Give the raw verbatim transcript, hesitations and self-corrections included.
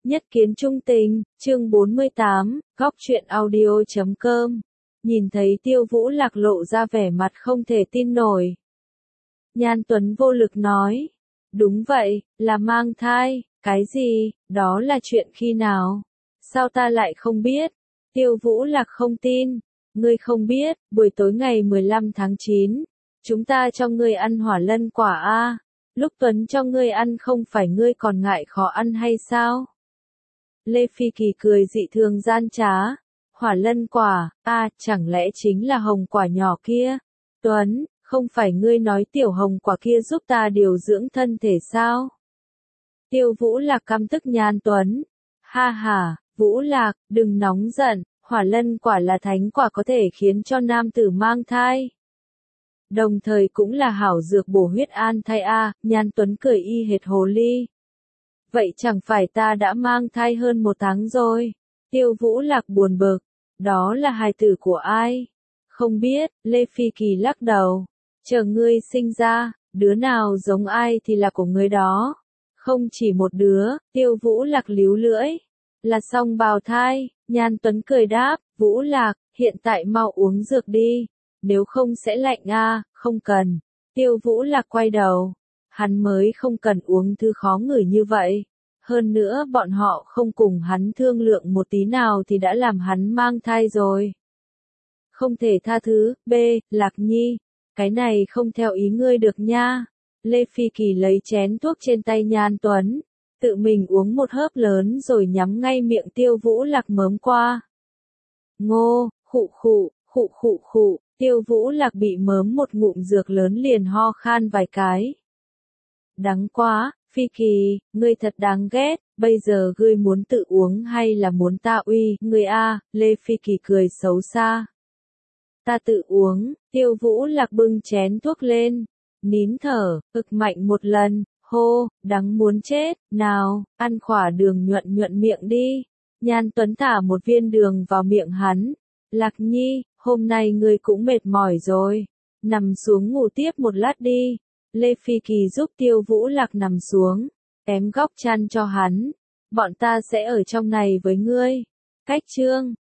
Nhất kiến trung tình, chương bốn mươi tám, góc truyện audio chấm com. Nhìn thấy Tiêu Vũ Lạc lộ ra vẻ mặt không thể tin nổi. Nhan Tuấn vô lực nói. Đúng vậy, là mang thai, cái gì, đó là chuyện khi nào? Sao ta lại không biết? Tiêu Vũ Lạc không tin. Ngươi không biết, buổi tối ngày mười lăm tháng chín, chúng ta cho ngươi ăn hỏa lân quả a. Lúc Tuấn cho ngươi ăn không phải ngươi còn ngại khó ăn hay sao? Lê Phi Kỳ cười dị thường gian trá. Hỏa lân quả, a, chẳng lẽ chính là hồng quả nhỏ kia? Tuấn, không phải ngươi nói tiểu hồng quả kia giúp ta điều dưỡng thân thể sao? Tiêu Vũ Lạc căm tức Nhan Tuấn. Ha ha, Vũ Lạc, đừng nóng giận, hỏa lân quả là thánh quả có thể khiến cho nam tử mang thai. Đồng thời cũng là hảo dược bổ huyết an thai a, Nhan Tuấn cười y hệt hồ ly. Vậy chẳng phải ta đã mang thai hơn một tháng rồi. Tiêu Vũ Lạc buồn bực. Đó là hài tử của ai? Không biết, Lê Phi Kỳ lắc đầu. Chờ ngươi sinh ra, đứa nào giống ai thì là của ngươi đó. Không chỉ một đứa, Tiêu Vũ Lạc líu lưỡi. Là song bào thai, Nhan Tuấn cười đáp, Vũ Lạc, hiện tại mau uống dược đi. Nếu không sẽ lạnh a, không cần. Tiêu Vũ Lạc quay đầu. Hắn mới không cần uống thứ khó ngửi như vậy. Hơn nữa bọn họ không cùng hắn thương lượng một tí nào thì đã làm hắn mang thai rồi. Không thể tha thứ, B, Lạc Nhi. Cái này không theo ý ngươi được nha. Lê Phi Kỳ lấy chén thuốc trên tay Nhan Tuấn. Tự mình uống một hớp lớn rồi nhắm ngay miệng Tiêu Vũ Lạc mớm qua. Ngô, khụ khụ, khụ khụ khụ. Tiêu Vũ Lạc bị mớm một ngụm dược lớn liền ho khan vài cái. Đắng quá, Phi Kỳ, ngươi thật đáng ghét, bây giờ ngươi muốn tự uống hay là muốn ta uy, ngươi a, Lê Phi Kỳ cười xấu xa. Ta tự uống, Tiêu Vũ Lạc bưng chén thuốc lên, nín thở, ực mạnh một lần, hô, đắng muốn chết, nào, ăn khỏa đường nhuận nhuận miệng đi. Nhan Tuấn thả một viên đường vào miệng hắn. Lạc Nhi, hôm nay ngươi cũng mệt mỏi rồi, nằm xuống ngủ tiếp một lát đi. Lê Phi Kỳ giúp Tiêu Vũ Lạc nằm xuống, ém góc chăn cho hắn. Bọn ta sẽ ở trong này với ngươi. Cách chương